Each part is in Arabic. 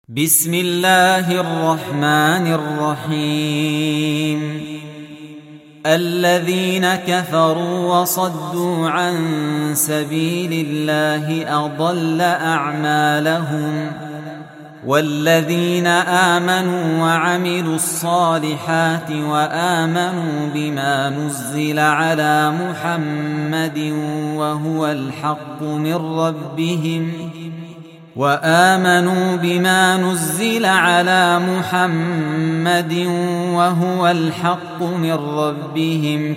بسم الله الرحمن الرحيم. الذين كفروا وصدوا عن سبيل الله أضل أعمالهم، والذين آمنوا وعملوا الصالحات وآمنوا بما نزل على محمد وهو الحق من ربهم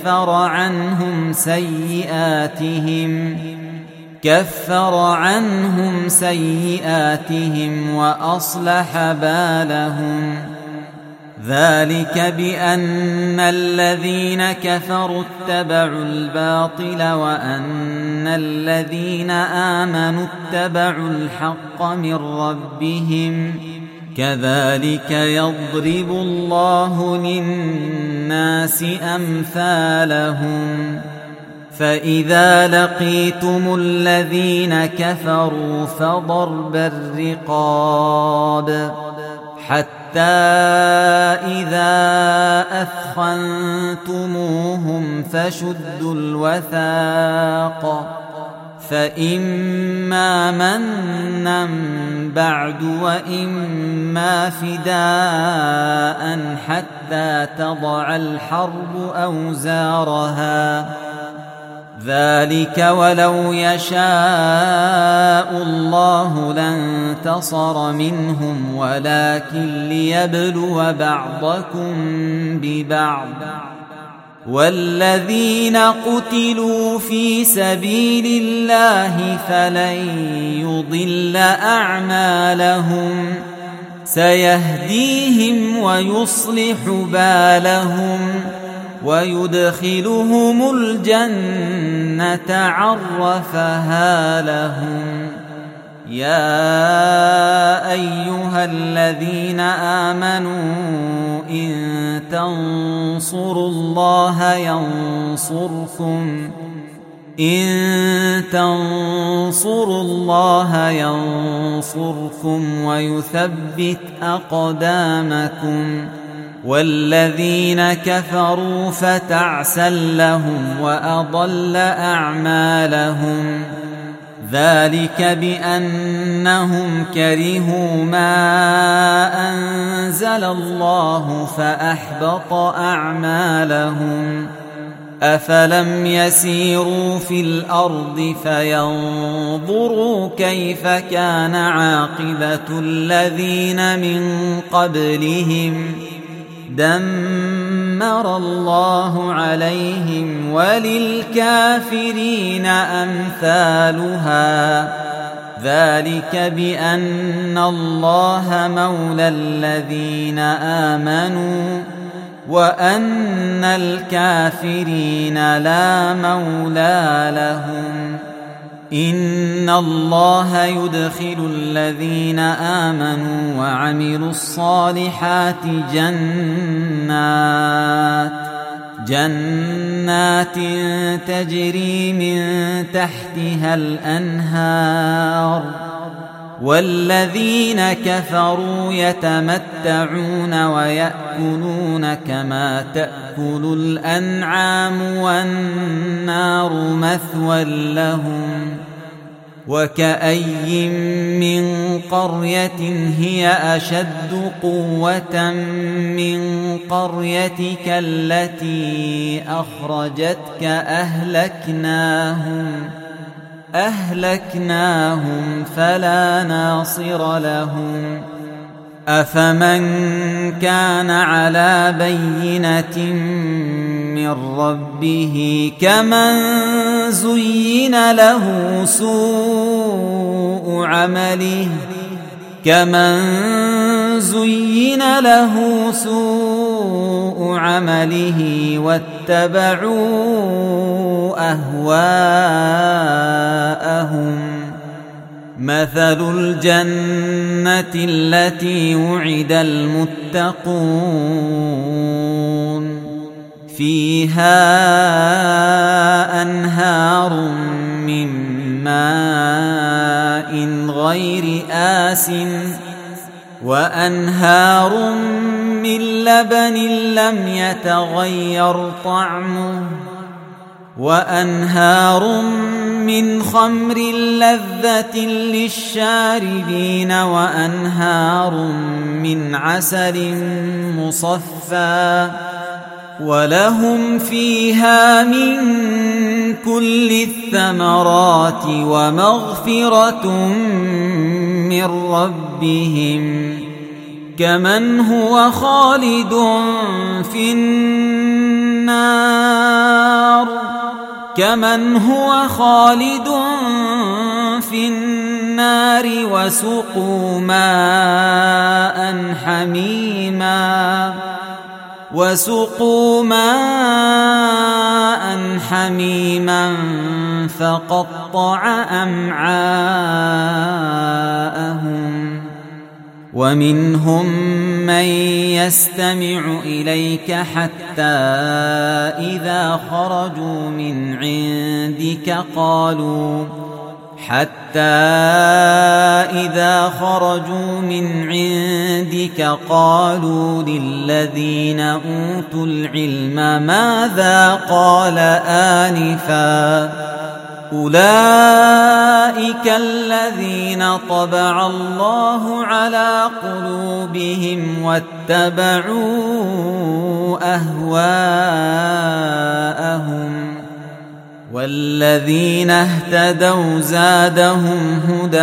كفر عنهم سيئاتهم وأصلح بالهم. ذلك بأن الذين كفروا اتبعوا الباطل وأن الذين آمنوا اتبعوا الحق من ربهم. كذلك يضرب الله للناس أمثالهم. فإذا لقيتم الذين كفروا فضرب الرقاب حتى إذا أثخنتموهم فشدوا الوثاق، فإما منا بعد وإما فداء حتى تضع الحرب أوزارها. ذلك ولو يشاء الله لانتصر منهم ولكن ليبلو بعضكم ببعض. والذين قتلوا في سبيل الله فلن يضل أعمالهم، سيهديهم ويصلح بالهم ويدخلهم الجنة عرفها لهم. يا أيها الذين آمنوا إن تنصروا الله ينصركم ويثبت أقدامكم. والذين كفروا فتعسا لهم وأضل أعمالهم. ذلك بأنهم كرهوا ما أنزل الله فأحبط أعمالهم. أفلم يسيروا في الأرض فينظروا كيف كان عاقبة الذين من قبلهم؟ دمر الله عليهم وللكافرين أمثالها. ذلك بأن الله مولى الذين آمنوا وأن الكافرين لا مولى لهم. إن الله يدخل الذين آمنوا وعملوا الصالحات جنات تجري من تحتها الأنهار. والذين كفروا يتمتعون ويأكلون كما تأكل الأنعام والنار مثوى لهم. وكأي من قرية هي أشد قوة من قريتك التي أخرجتك أهلكناهم فلا ناصر لهم. أفمن كان على بينة من ربه كمن زين له سوء عمله واتبعوا أهواءهم. مثل الجنة التي وعد المتقون فيها أنهار من ماء غير آسن وأنهار من لبن لم يتغير طعمه وأنهار من خمر لذة للشاربين وأنهار من عسل مصفى ولهم فيها من كل الثمرات ومغفرة من ربهم كمن هو خالد في النار وسقوا ماء حميما فقطع أمعاءهم ومنهم من يستمع إليك حتى إذا خرجوا من عندك قالوا للذين أوتوا العلم ماذا قال آنفا أولئك الذين طبع الله على قلوبهم واتبعوا أهواءهم والذين اهتدوا زادهم هدى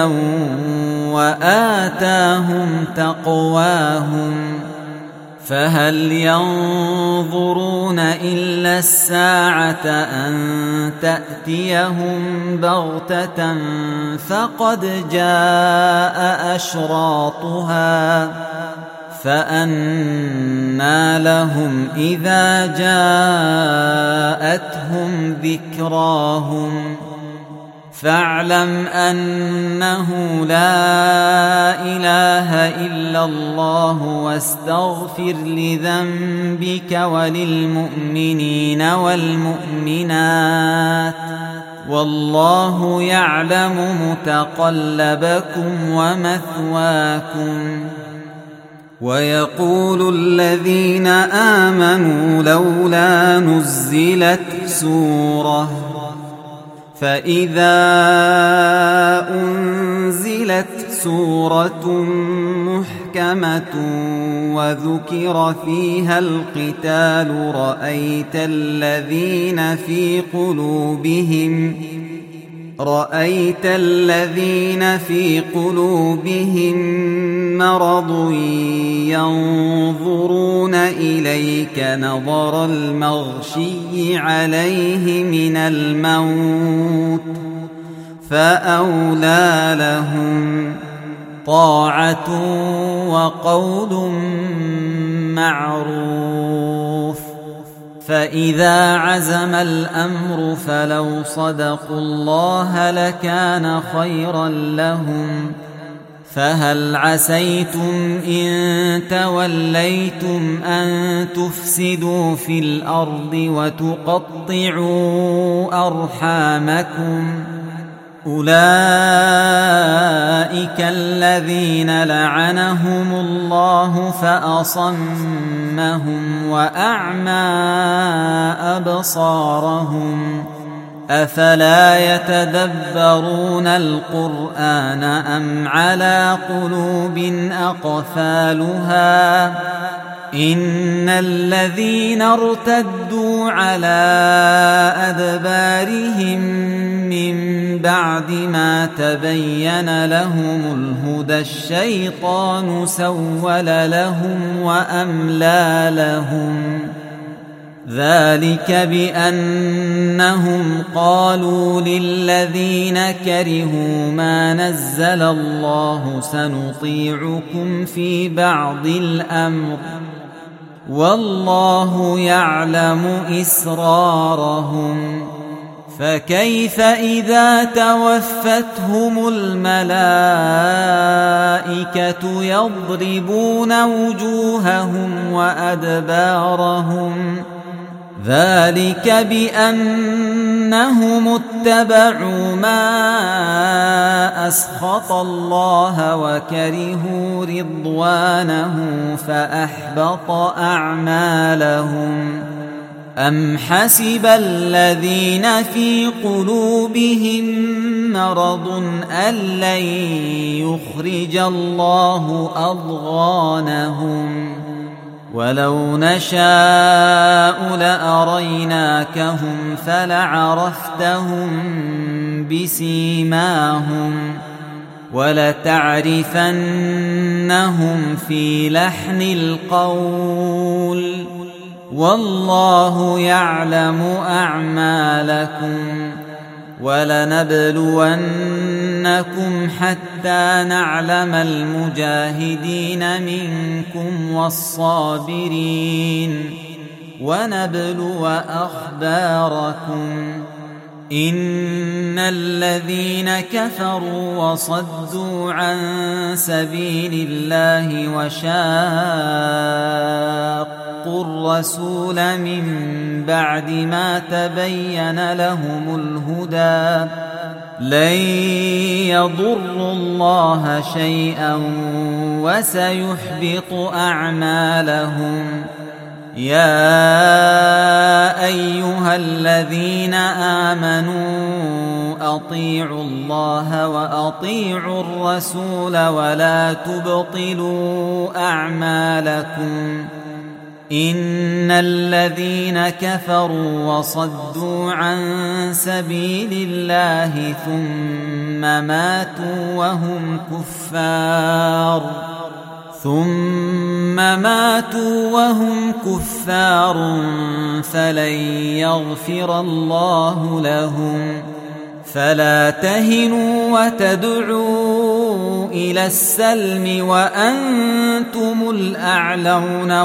وآتاهم تقواهم فهل ينظرون إلا الساعة أن تأتيهم بغتة فقد جاء أشراطها فأنى لهم إذا جاءتهم ذكراهم فاعلم أنه لا إله إلا الله واستغفر لذنبك وللمؤمنين والمؤمنات والله يعلم متقلبكم ومثواكم ويقول الذين آمنوا لولا نزلت سورة فإذا أنزلت سورة محكمة وذكر فيها القتال رأيت الذين في قلوبهم مرض ينظرون إليك نظر المغشي عليه من الموت فأولى لهم طاعة وقول معروف فإذا عزم الأمر فلو صدقوا الله لكان خيرا لهم فهل عسيتم إن توليتم أن تفسدوا في الأرض وتقطعوا أرحامكم أولئك الذين لعنهم الله فأصمهم وأعمى أبصارهم أفلا يتدبرون القرآن أم على قلوب أقفالها إن الذين ارتدوا على أدبارهم من بعد ما تبين لهم الهدى الشيطان سول لهم وأملى لهم ذلك بأنهم قالوا للذين كرهوا ما نزل الله سنطيعكم في بعض الأمر والله يعلم إسرارهم فكيف إذا توفتهم الملائكة يضربون وجوههم وأدبارهم ذلك بأنهم اتبعوا ما أسخط الله وكرهوا رضوانه فأحبط أعمالهم. أم حسب الذين في قلوبهم مرض أن لن يخرج الله أضغانهم ولو نشاء لأريناكهم فلعرفتهم بسيماهم ولتعرفنهم في لحن القول والله يعلم أعمالكم ولنبلونكم حتى نعلم المجاهدين منكم والصابرين ونبلو أخباركم. إن الذين كفروا وصدوا عن سبيل الله وشاقوا الرسول من بعد ما تبين لهم الهدى لن يضروا الله شيئا وسيحبط أعمالهم. يا أيها الذين آمنوا أطيعوا الله وأطيعوا الرسول ولا تبطلوا أعمالكم. إن الذين كفروا وصدوا عن سبيل الله ثم ماتوا وهم كفار فلن يغفر الله لهم. فلا تهنوا وتدعوا إلى السلم وأنتم الأعلون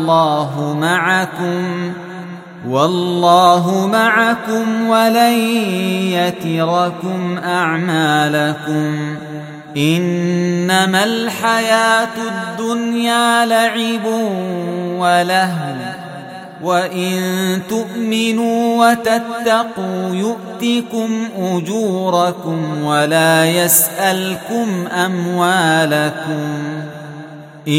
والله معكم ولن يتركم أعمالكم. إنما الحياة الدنيا لعب ولهو وإن تؤمنوا وتتقوا يؤتكم أجوركم ولا يسألكم أموالكم. إن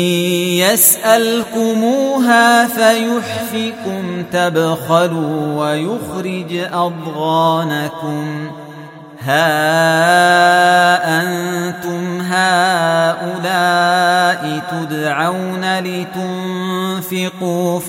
يسألكموها فيحفكم تبخلوا ويخرج أضغانكم. ها أنتم هؤلاء تدعون لتنفقوا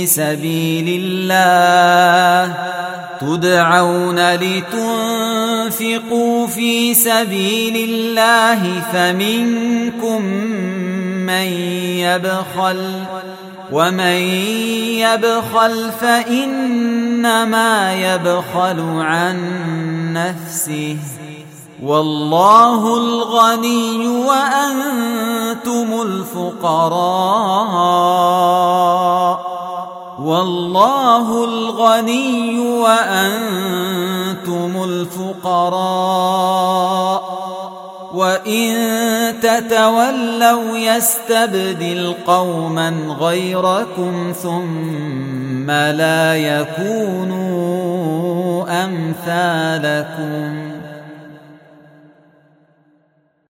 في سبيل الله فمنكم من يبخل ومن يبخل فإنما يبخل عن نفسه والله الغني وأنتم الفقراء وإن تتولوا يستبدل قوما غيركم ثم لا يكونوا أمثالكم.